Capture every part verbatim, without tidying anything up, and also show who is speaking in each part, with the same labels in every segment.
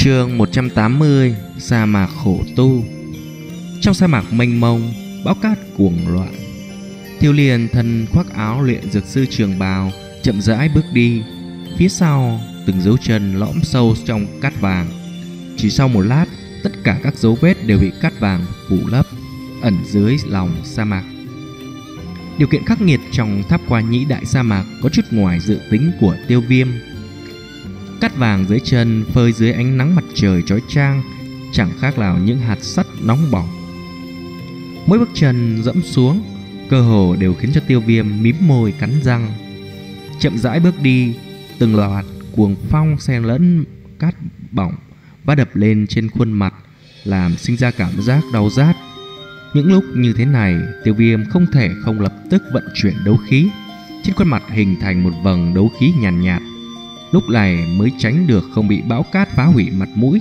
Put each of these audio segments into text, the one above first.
Speaker 1: Chương một trăm tám mươi. Sa mạc khổ tu. Trong sa mạc mênh mông, bão cát cuồng loạn. Tiêu Liên thân khoác áo luyện dược sư trường bào, chậm rãi bước đi. Phía sau, từng dấu chân lõm sâu trong cát vàng. Chỉ sau một lát, tất cả các dấu vết đều bị cát vàng phủ lấp, ẩn dưới lòng sa mạc. Điều kiện khắc nghiệt trong tháp qua nhĩ đại sa mạc có chút ngoài dự tính của Tiêu Viêm. Cát vàng dưới chân phơi dưới ánh nắng mặt trời chói chang, chẳng khác nào những hạt sắt nóng bỏng. Mỗi bước chân dẫm xuống, cơ hồ đều khiến cho Tiêu Viêm mím môi cắn răng. Chậm rãi bước đi, từng loạt cuồng phong xen lẫn cát bỏng và đập lên trên khuôn mặt, làm sinh ra cảm giác đau rát. Những lúc như thế này, Tiêu Viêm không thể không lập tức vận chuyển đấu khí. Trên khuôn mặt hình thành một vầng đấu khí nhàn nhạt, nhạt. Lúc này mới tránh được không bị bão cát phá hủy mặt mũi.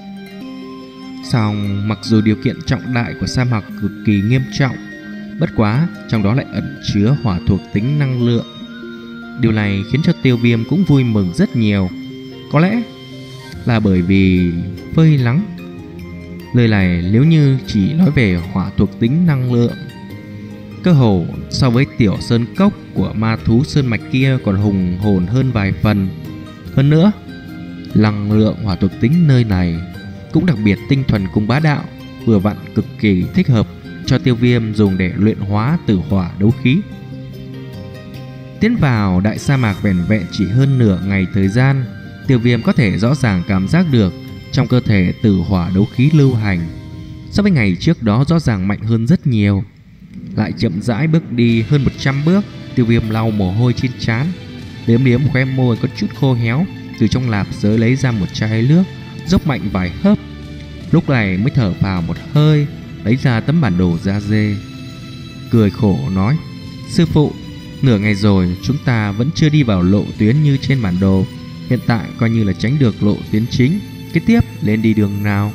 Speaker 1: Song mặc dù điều kiện trọng đại của sa mạc cực kỳ nghiêm trọng, bất quá trong đó lại ẩn chứa hỏa thuộc tính năng lượng. Điều này khiến cho Tiêu Viêm cũng vui mừng rất nhiều. Có lẽ là bởi vì phơi nắng. Lời này nếu như chỉ nói về hỏa thuộc tính năng lượng, cơ hồ so với tiểu sơn cốc của ma thú sơn mạch kia còn hùng hồn hơn vài phần. Hơn nữa, năng lượng hỏa thuộc tính nơi này cũng đặc biệt tinh thuần cùng bá đạo, vừa vặn cực kỳ thích hợp cho Tiêu Viêm dùng để luyện hóa tử hỏa đấu khí. Tiến vào đại sa mạc vẻn vẹn chỉ hơn nửa ngày thời gian, Tiêu Viêm có thể rõ ràng cảm giác được trong cơ thể tử hỏa đấu khí lưu hành so với ngày trước đó rõ ràng mạnh hơn rất nhiều. Lại chậm rãi bước đi hơn một trăm bước, Tiêu Viêm lau mồ hôi trên trán, liếm liếm khóe môi có chút khô héo, từ trong lạp giới lấy ra một chai nước, dốc mạnh vài hớp. Lúc này mới thở phào một hơi, lấy ra tấm bản đồ da dê, cười khổ nói: "Sư phụ, nửa ngày rồi chúng ta vẫn chưa đi vào lộ tuyến như trên bản đồ. Hiện tại coi như là tránh được lộ tuyến chính. Kế tiếp lên đi đường nào?"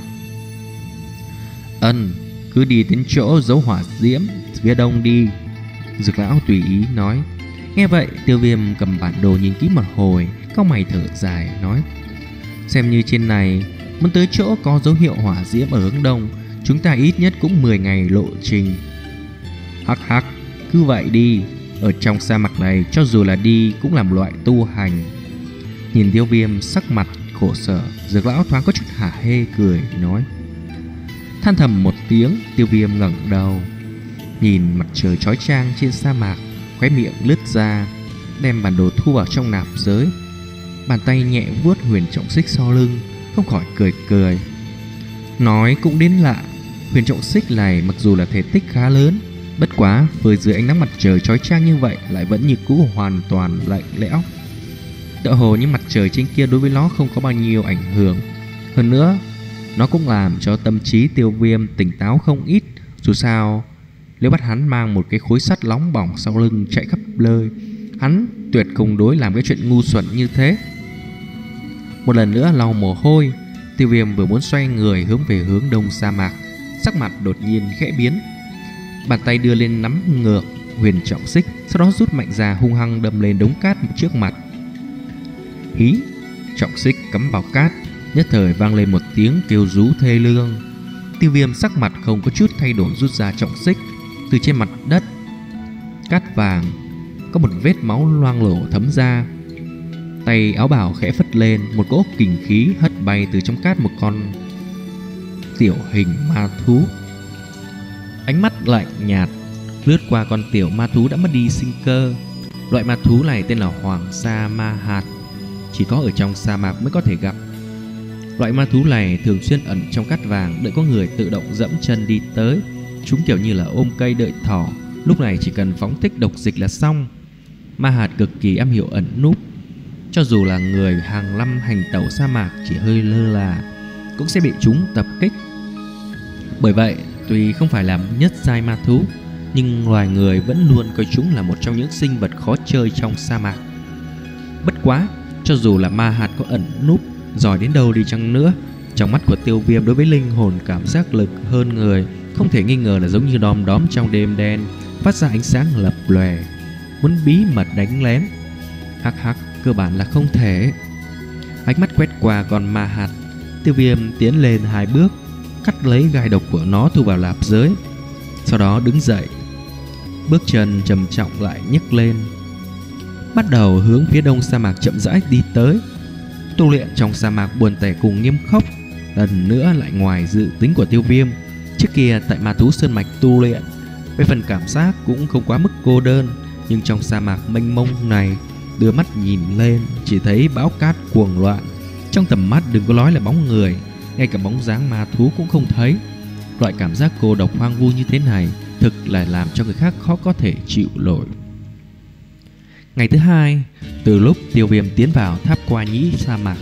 Speaker 1: "Ân, cứ đi đến chỗ dấu hỏa diễm phía đông đi." Dược lão tùy ý nói. Nghe vậy, Tiêu Viêm cầm bản đồ nhìn kỹ một hồi, cau mày thở dài nói: "Xem như trên này muốn tới chỗ có dấu hiệu hỏa diễm ở hướng đông, chúng ta ít nhất cũng mười ngày lộ trình." "Hắc hắc, cứ vậy đi. Ở trong sa mạc này cho dù là đi cũng làm loại tu hành." Nhìn Tiêu Viêm sắc mặt khổ sở, Dược lão thoáng có chút hả hê cười nói. Than thầm một tiếng, Tiêu Viêm ngẩng đầu nhìn mặt trời chói chang trên sa mạc, khóe miệng lướt ra, đem bản đồ thu vào trong nạp giới. Bàn tay nhẹ vuốt huyền trọng xích sau lưng, không khỏi cười cười. Nói cũng đến lạ, huyền trọng xích này mặc dù là thể tích khá lớn, bất quá với dưới ánh nắng mặt trời chói chang như vậy lại vẫn như cũ hoàn toàn lạnh lẽo. Tựa hồ như mặt trời trên kia đối với nó không có bao nhiêu ảnh hưởng. Hơn nữa, nó cũng làm cho tâm trí Tiêu Viêm tỉnh táo không ít. Dù sao, nếu bắt hắn mang một cái khối sắt nóng bỏng sau lưng chạy khắp nơi, hắn tuyệt không đối làm cái chuyện ngu xuẩn như thế. Một lần nữa lau mồ hôi, Tiêu Viêm vừa muốn xoay người hướng về hướng đông sa mạc, sắc mặt đột nhiên khẽ biến. Bàn tay đưa lên nắm ngược huyền trọng xích, sau đó rút mạnh ra hung hăng đâm lên đống cát trước mặt. Hí! Trọng xích cắm vào cát, nhất thời vang lên một tiếng kêu rú thê lương. Tiêu Viêm sắc mặt không có chút thay đổi rút ra trọng xích. Từ trên mặt đất cát vàng có một vết máu loang lổ thấm ra. Tay áo bào khẽ phất lên, một cỗ kình khí hất bay từ trong cát một con tiểu hình ma thú. Ánh mắt lạnh nhạt lướt qua con tiểu ma thú đã mất đi sinh cơ. Loại ma thú này tên là Hoàng Sa Ma Hạt, chỉ có ở trong sa mạc mới có thể gặp. Loại ma thú này thường xuyên ẩn trong cát vàng, đợi có người tự động dẫm chân đi tới. Chúng kiểu như là ôm cây đợi thỏ, lúc này chỉ cần phóng thích độc dịch là xong. Ma hạt cực kỳ am hiểu ẩn núp, cho dù là người hàng năm hành tẩu sa mạc chỉ hơi lơ là cũng sẽ bị chúng tập kích. Bởi vậy, tuy không phải là nhất giai ma thú, nhưng loài người vẫn luôn coi chúng là một trong những sinh vật khó chơi trong sa mạc. Bất quá, cho dù là ma hạt có ẩn núp giỏi đến đâu đi chăng nữa, trong mắt của Tiêu Viêm đối với linh hồn cảm giác lực hơn người, không thể nghi ngờ là giống như đom đóm trong đêm đen, phát ra ánh sáng lập lòe. Muốn bí mật đánh lén, hắc hắc, cơ bản là không thể. Ánh mắt quét qua con ma hạt, Tiêu Viêm tiến lên hai bước, cắt lấy gai độc của nó thu vào lạp giới. Sau đó đứng dậy, bước chân trầm trọng lại nhấc lên, bắt đầu hướng phía đông sa mạc chậm rãi đi tới. Tu luyện trong sa mạc buồn tẻ cùng nghiêm khốc lần nữa lại ngoài dự tính của Tiêu Viêm. Trước kia tại Ma Thú Sơn Mạch tu luyện, về phần cảm giác cũng không quá mức cô đơn, nhưng trong sa mạc mênh mông này, đưa mắt nhìn lên chỉ thấy bão cát cuồng loạn. Trong tầm mắt đừng có nói là bóng người, ngay cả bóng dáng ma thú cũng không thấy. Loại cảm giác cô độc hoang vu như thế này thực là làm cho người khác khó có thể chịu nổi. Ngày thứ hai, từ lúc Tiêu Viêm tiến vào tháp qua nhĩ sa mạc,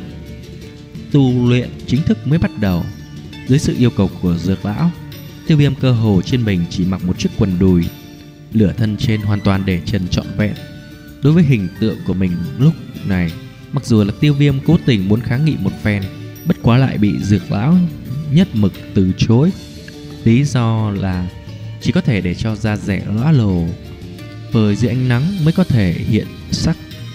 Speaker 1: tu luyện chính thức mới bắt đầu. Dưới sự yêu cầu của Dược lão, Tiêu Viêm cơ hồ trên mình chỉ mặc một chiếc quần đùi, lửa thân trên hoàn toàn để trần trọn vẹn. Đối với hình tượng của mình lúc này, mặc dù là Tiêu Viêm cố tình muốn kháng nghị một phen, bất quá lại bị Dược lão nhất mực từ chối. Lý do là chỉ có thể để cho da rẻ lõa lồ, bởi dưới ánh nắng mới có thể hiện sắc,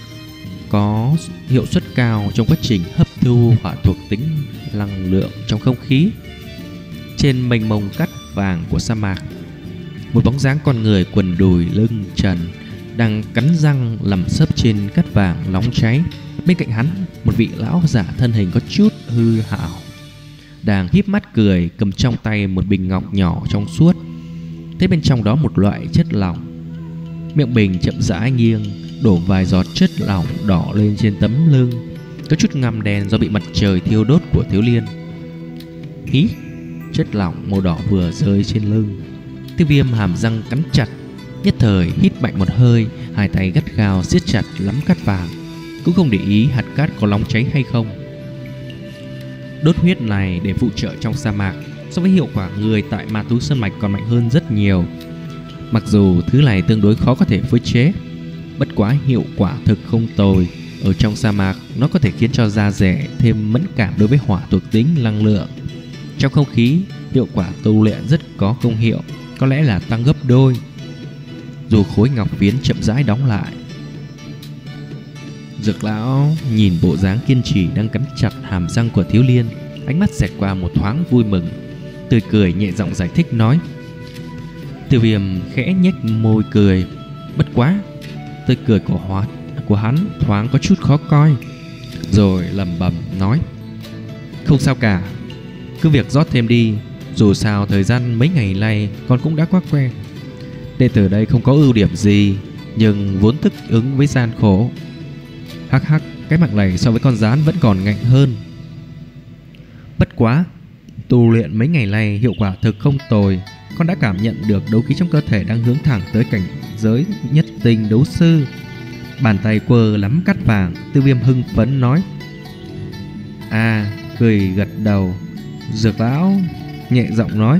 Speaker 1: có hiệu suất cao trong quá trình hấp thu hỏa thuộc tính năng lượng trong không khí. Trên mênh mông cát vàng của sa mạc, một bóng dáng con người quần đùi lưng trần đang cắn răng nằm sấp trên cát vàng nóng cháy. Bên cạnh hắn, một vị lão giả thân hình có chút hư hảo đang híp mắt cười, cầm trong tay một bình ngọc nhỏ trong suốt. Thấy bên trong đó một loại chất lỏng, miệng bình chậm rãi nghiêng, đổ vài giọt chất lỏng đỏ lên trên tấm lưng, có chút ngăm đen do bị mặt trời thiêu đốt của Thiếu Liên. Hí, chất lỏng màu đỏ vừa rơi trên lưng, Tiêu Viêm hàm răng cắn chặt, nhất thời hít mạnh một hơi, hai tay gắt gao siết chặt nắm cát vàng, cũng không để ý hạt cát có nóng cháy hay không. Đốt huyết này để phụ trợ trong sa mạc so với hiệu quả người tại Ma Thú Sơn Mạch còn mạnh hơn rất nhiều. Mặc dù thứ này tương đối khó có thể phối chế, bất quá hiệu quả thực không tồi. Ở trong sa mạc, nó có thể khiến cho da rẻ thêm mẫn cảm đối với hỏa thuộc tính năng lượng. Trong không khí, hiệu quả tu luyện rất có công hiệu, có lẽ là tăng gấp đôi. Dù khối ngọc phiến chậm rãi đóng lại, Dược lão nhìn bộ dáng kiên trì đang cắn chặt hàm răng của Thiếu Liên, ánh mắt xẹt qua một thoáng vui mừng, tươi cười nhẹ giọng giải thích nói. Tiêu Viêm khẽ nhếch môi cười, bất quá tươi cười của hoạt của hắn thoáng có chút khó coi, rồi lẩm bẩm nói: không sao cả, cứ việc rót thêm đi, dù sao thời gian mấy ngày nay con cũng đã quá quen. Đệ tử đây không có ưu điểm gì, nhưng vốn thích ứng với gian khổ. Hắc hắc, cái mặt này so với con rán vẫn còn ngạnh hơn. Bất quá, tu luyện mấy ngày nay hiệu quả thực không tồi. Con đã cảm nhận được đấu khí trong cơ thể đang hướng thẳng tới cảnh giới nhất tinh đấu sư. Bàn tay quơ lắm cát vàng, Tiêu Viêm hưng phấn nói. À, cười gật đầu. Dược lão nhẹ giọng nói: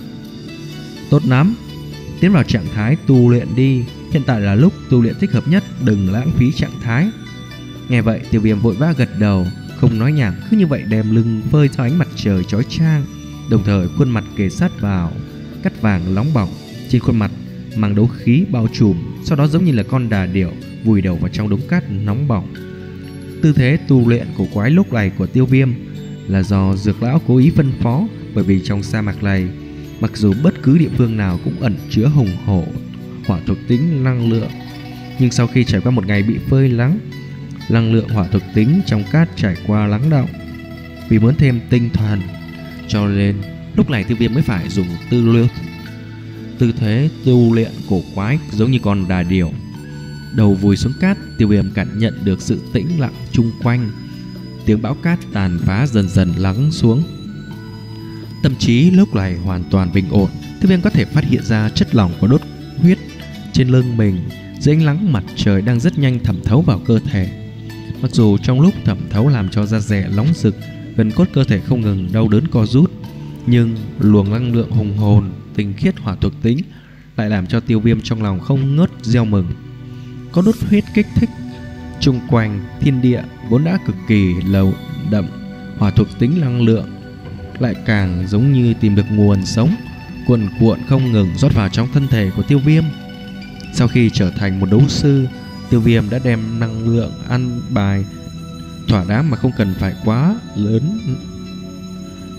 Speaker 1: tốt lắm, tiến vào trạng thái tu luyện đi. Hiện tại là lúc tu luyện thích hợp nhất, đừng lãng phí trạng thái. Nghe vậy, Tiêu Viêm vội vã gật đầu, không nói nhảm, cứ như vậy đem lưng phơi theo ánh mặt trời chói chang, đồng thời khuôn mặt kề sát vào cát vàng nóng bỏng. Trên khuôn mặt mang đấu khí bao trùm, sau đó giống như là con đà điểu vùi đầu vào trong đống cát nóng bỏng. Tư thế tu luyện cổ quái lúc này của Tiêu Viêm là do Dược lão cố ý phân phó, bởi vì trong sa mạc này, mặc dù bất cứ địa phương nào cũng ẩn chứa hùng hổ hỏa thuộc tính năng lượng, nhưng sau khi trải qua một ngày bị phơi nắng, năng lượng hỏa thuộc tính trong cát trải qua lắng đọng. Vì muốn thêm tinh thần, cho nên lúc này Tiêu Viêm mới phải dùng tư luyện tư thế tu luyện cổ quái giống như con đà điểu. Đầu vùi xuống cát, Tiêu Viêm cảm nhận được sự tĩnh lặng chung quanh. Tiếng bão cát tàn phá dần dần lắng xuống. Tâm trí lúc này hoàn toàn bình ổn. Tiêu Viêm có thể phát hiện ra chất lỏng của đốt huyết trên lưng mình dưới ánh nắng mặt trời đang rất nhanh thẩm thấu vào cơ thể. Mặc dù trong lúc thẩm thấu làm cho da dẻ nóng rực, gần cốt cơ thể không ngừng đau đớn co rút, nhưng luồng năng lượng hùng hồn tinh khiết hỏa thuộc tính lại làm cho Tiêu Viêm trong lòng không ngớt reo mừng. Có đốt huyết kích thích, chung quanh thiên địa vốn đã cực kỳ lầu đậm hỏa thuộc tính năng lượng lại càng giống như tìm được nguồn sống, cuồn cuộn không ngừng rót vào trong thân thể của Tiêu Viêm. Sau khi trở thành một đấu sư, Tiêu Viêm đã đem năng lượng ăn bài thỏa đáng mà không cần phải quá lớn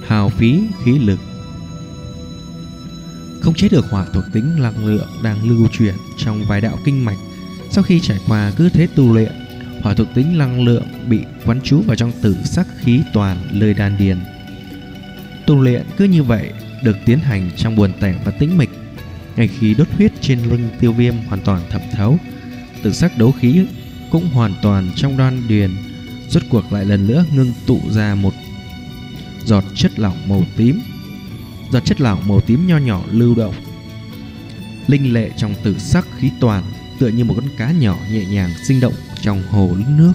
Speaker 1: hao phí khí lực. Không chế được hỏa thuộc tính năng lượng đang lưu chuyển trong vài đạo kinh mạch. Sau khi trải qua cứ thế tu luyện, hỏa thuộc tính năng lượng bị quán trú vào trong tử sắc khí toàn nơi đan điền. Tu luyện cứ như vậy được tiến hành trong buồn tẻ và tĩnh mịch. Ngay khi đốt huyết trên lưng Tiêu Viêm hoàn toàn thẩm thấu, tử sắc đấu khí cũng hoàn toàn trong đan điền, rốt cuộc lại lần nữa ngưng tụ ra một giọt chất lỏng màu tím. Giọt chất lỏng màu tím nho nhỏ lưu động linh lệ trong tử sắc khí toàn, tựa như một con cá nhỏ nhẹ nhàng sinh động trong hồ nước.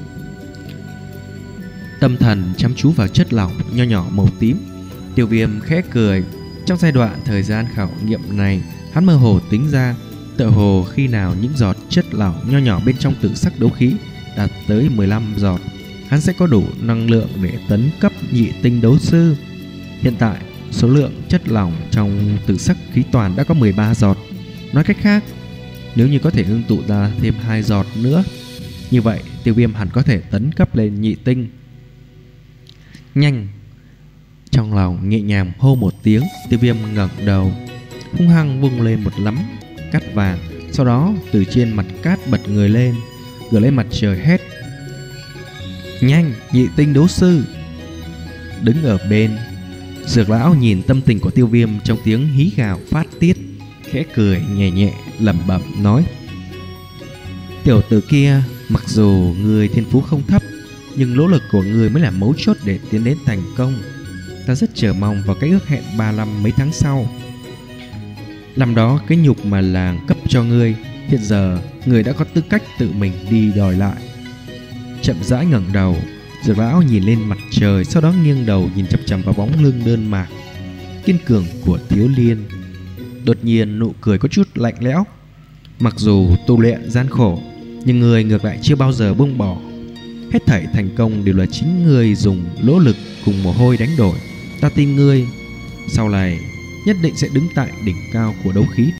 Speaker 1: Tâm thần chăm chú vào chất lỏng nho nhỏ màu tím, Tiêu Viêm khẽ cười. Trong giai đoạn thời gian khảo nghiệm này, hắn mơ hồ tính ra, tựa hồ khi nào những giọt chất lỏng nho nhỏ bên trong tử sắc đấu khí đạt tới mười lăm giọt, hắn sẽ có đủ năng lượng để tấn cấp nhị tinh đấu sư. Hiện tại, số lượng chất lỏng trong tử sắc khí toàn đã có mười ba giọt. Nói cách khác, nếu như có thể ngưng tụ ra thêm hai giọt nữa, như vậy Tiêu Viêm hẳn có thể tấn cấp lên nhị tinh. Nhanh! Trong lòng nhẹ nhàng hô một tiếng, Tiêu Viêm ngẩng đầu, hung hăng vung lên một nắm cát vàng, sau đó từ trên mặt cát bật người lên, ngửa lên mặt trời hét: nhanh, nhị tinh đấu sư! Đứng ở bên, Dược lão nhìn tâm tình của Tiêu Viêm trong tiếng hí gào phát tiết, khẽ cười nhẹ nhẹ lẩm bẩm nói: tiểu tử kia, mặc dù người thiên phú không thấp, nhưng nỗ lực của người mới là mấu chốt để tiến đến thành công. Ta rất chờ mong vào cái ước hẹn ba năm mấy tháng sau. Năm đó cái nhục mà làng cấp cho ngươi, hiện giờ người đã có tư cách tự mình đi đòi lại. Chậm rãi ngẩng đầu, Dược lão nhìn lên mặt trời, sau đó nghiêng đầu nhìn chằm chằm vào bóng lưng đơn mạc kiên cường của Thiếu Liên. Đột nhiên nụ cười có chút lạnh lẽo. Mặc dù tu luyện gian khổ, nhưng người ngược lại chưa bao giờ buông bỏ. Hết thảy thành công đều là chính ngươi dùng nỗ lực cùng mồ hôi đánh đổi. Ta tin ngươi sau này nhất định sẽ đứng tại đỉnh cao của đấu khí